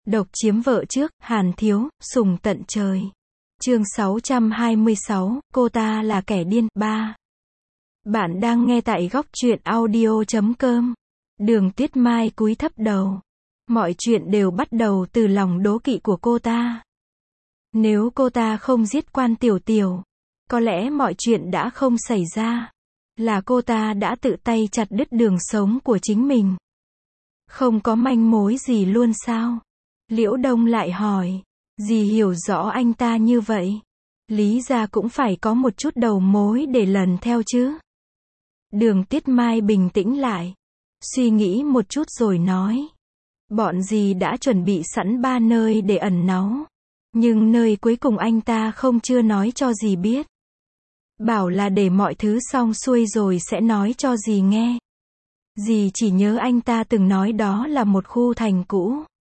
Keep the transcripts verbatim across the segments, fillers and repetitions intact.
Độc chiếm vợ trước, Hàn Thiếu, sùng tận trời. Chương sáu trăm hai mươi sáu, cô ta là kẻ điên. ba. Bạn đang nghe tại góc truyện audio chấm com. Đường Tuyết Mai cúi thấp đầu. Mọi chuyện đều bắt đầu từ lòng đố kỵ của cô ta. Nếu cô ta không giết Quan Tiểu Tiểu, có lẽ mọi chuyện đã không xảy ra. Là cô ta đã tự tay chặt đứt đường sống của chính mình. Không có manh mối gì luôn sao? Liễu Đông lại hỏi. Dì hiểu rõ anh ta như vậy. Lý ra cũng phải có một chút đầu mối để lần theo chứ. Đường Tuyết Mai bình tĩnh lại. Suy nghĩ một chút rồi nói. Bọn dì đã chuẩn bị sẵn ba nơi để ẩn náu. Nhưng nơi cuối cùng anh ta không chưa nói cho dì biết. Bảo là để mọi thứ xong xuôi rồi sẽ nói cho dì nghe. Dì chỉ nhớ anh ta từng nói đó là một khu thành cũ.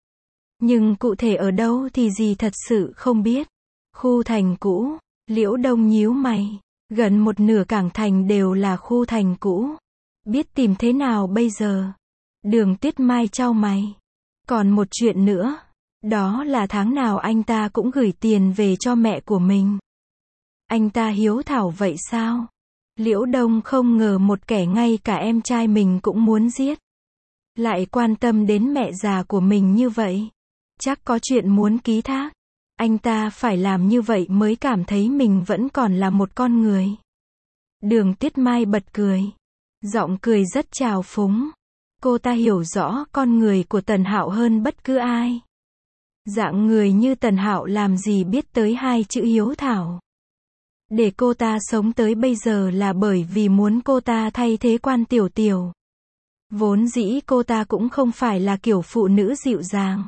Nhưng cụ thể ở đâu thì dì thật sự không biết. Khu thành cũ, Liễu Đông nhíu mày. Gần một nửa cảng thành đều là khu thành cũ. Biết tìm thế nào bây giờ? Đường Tuyết Mai chau mày. Còn một chuyện nữa. Đó là tháng nào anh ta cũng gửi tiền về cho mẹ của mình. Anh ta hiếu thảo vậy sao? Liễu Đông không ngờ một kẻ ngay cả em trai mình cũng muốn giết. Lại quan tâm đến mẹ già của mình như vậy. Chắc có chuyện muốn ký thác. Anh ta phải làm như vậy mới cảm thấy mình vẫn còn là một con người. Đường Tuyết Mai bật cười. Giọng cười rất trào phúng. Cô ta hiểu rõ con người của Tần Hạo hơn bất cứ ai. Dạng người như Tần Hạo làm gì biết tới hai chữ hiếu thảo. Để cô ta sống tới bây giờ là bởi vì muốn cô ta thay thế Quan Tiểu Tiểu. Vốn dĩ cô ta cũng không phải là kiểu phụ nữ dịu dàng.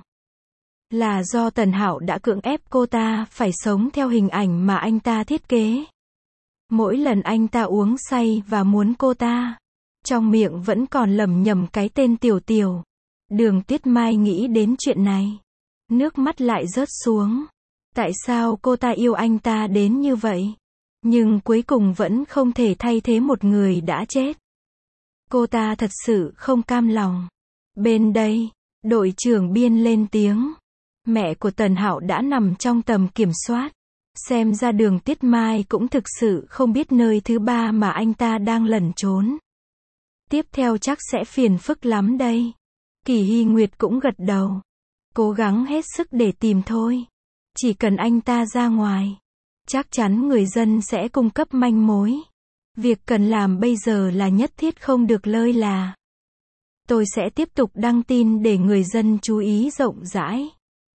Là do Tần Hạo đã cưỡng ép cô ta phải sống theo hình ảnh mà anh ta thiết kế. Mỗi lần anh ta uống say và muốn cô ta, trong miệng vẫn còn lẩm nhẩm cái tên Tiểu Tiểu. Đường Tuyết Mai nghĩ đến chuyện này. Nước mắt lại rớt xuống. Tại sao cô ta yêu anh ta đến như vậy? Nhưng cuối cùng vẫn không thể thay thế một người đã chết. Cô ta thật sự không cam lòng. Bên đây, đội trưởng Biên lên tiếng. Mẹ của Tần Hạo đã nằm trong tầm kiểm soát. Xem ra Đường Tuyết Mai cũng thực sự không biết nơi thứ ba mà anh ta đang lẩn trốn. Tiếp theo chắc sẽ phiền phức lắm đây. Kỳ Hy Nguyệt cũng gật đầu. Cố gắng hết sức để tìm thôi. Chỉ cần anh ta ra ngoài, chắc chắn người dân sẽ cung cấp manh mối. Việc cần làm bây giờ là nhất thiết không được lơi là. Tôi sẽ tiếp tục đăng tin để người dân chú ý rộng rãi.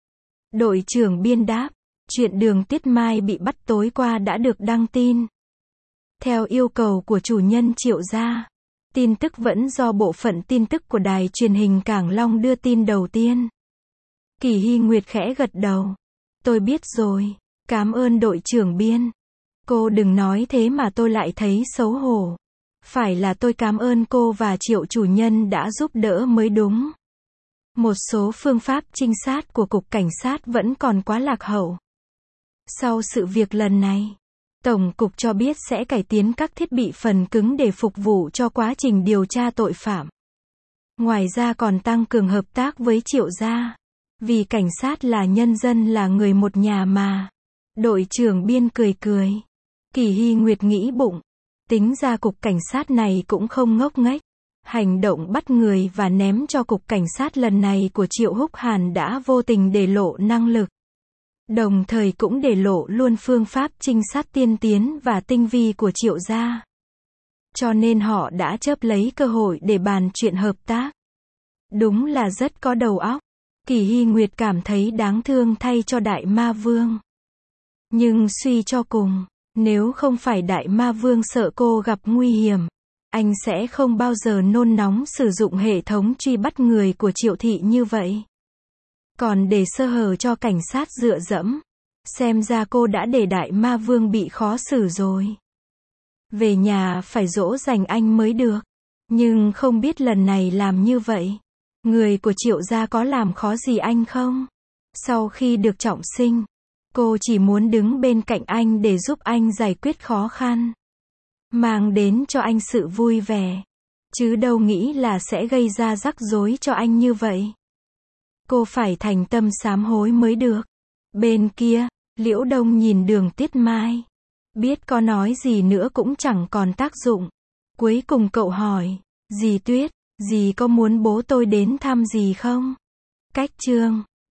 Đội trưởng Biên đáp. Chuyện Đường Tuyết Mai bị bắt tối qua đã được đăng tin. Theo yêu cầu của chủ nhân Triệu gia. Tin tức vẫn do bộ phận tin tức của đài truyền hình Cảng Long đưa tin đầu tiên. Kỳ Hy Nguyệt khẽ gật đầu. Tôi biết rồi. Cảm ơn đội trưởng Biên. Cô đừng nói thế mà tôi lại thấy xấu hổ. Phải là tôi cảm ơn cô và Triệu chủ nhân đã giúp đỡ mới đúng. Một số phương pháp trinh sát của Cục Cảnh sát vẫn còn quá lạc hậu. Sau sự việc lần này, Tổng cục cho biết sẽ cải tiến các thiết bị phần cứng để phục vụ cho quá trình điều tra tội phạm. Ngoài ra còn tăng cường hợp tác với Triệu gia. Vì cảnh sát là nhân dân là người một nhà mà. Đội trưởng Biên cười cười. Kỳ Hy Nguyệt nghĩ bụng. Tính ra Cục Cảnh sát này cũng không ngốc nghếch. Hành động bắt người và ném cho Cục Cảnh sát lần này của Triệu Húc Hàn đã vô tình để lộ năng lực. Đồng thời cũng để lộ luôn phương pháp trinh sát tiên tiến và tinh vi của Triệu gia. Cho nên họ đã chớp lấy cơ hội để bàn chuyện hợp tác. Đúng là rất có đầu óc. Kỳ Hy Nguyệt cảm thấy đáng thương thay cho Đại Ma Vương. Nhưng suy cho cùng, nếu không phải Đại Ma Vương sợ cô gặp nguy hiểm, anh sẽ không bao giờ nôn nóng sử dụng hệ thống truy bắt người của Triệu thị như vậy. Còn để sơ hở cho cảnh sát dựa dẫm. Xem ra cô đã để Đại Ma Vương bị khó xử rồi. Về nhà phải dỗ dành anh mới được. Nhưng không biết lần này làm như vậy, người của Triệu gia có làm khó gì anh không? Sau khi được trọng sinh, cô chỉ muốn đứng bên cạnh anh để giúp anh giải quyết khó khăn. Mang đến cho anh sự vui vẻ. Chứ đâu nghĩ là sẽ gây ra rắc rối cho anh như vậy. Cô phải thành tâm sám hối mới được. Bên kia, Liễu Đông nhìn Đường Tuyết Mai. Biết có nói gì nữa cũng chẳng còn tác dụng. Cuối cùng cậu hỏi, dì Tuyết, dì có muốn bố tôi đến thăm dì không? Cách chương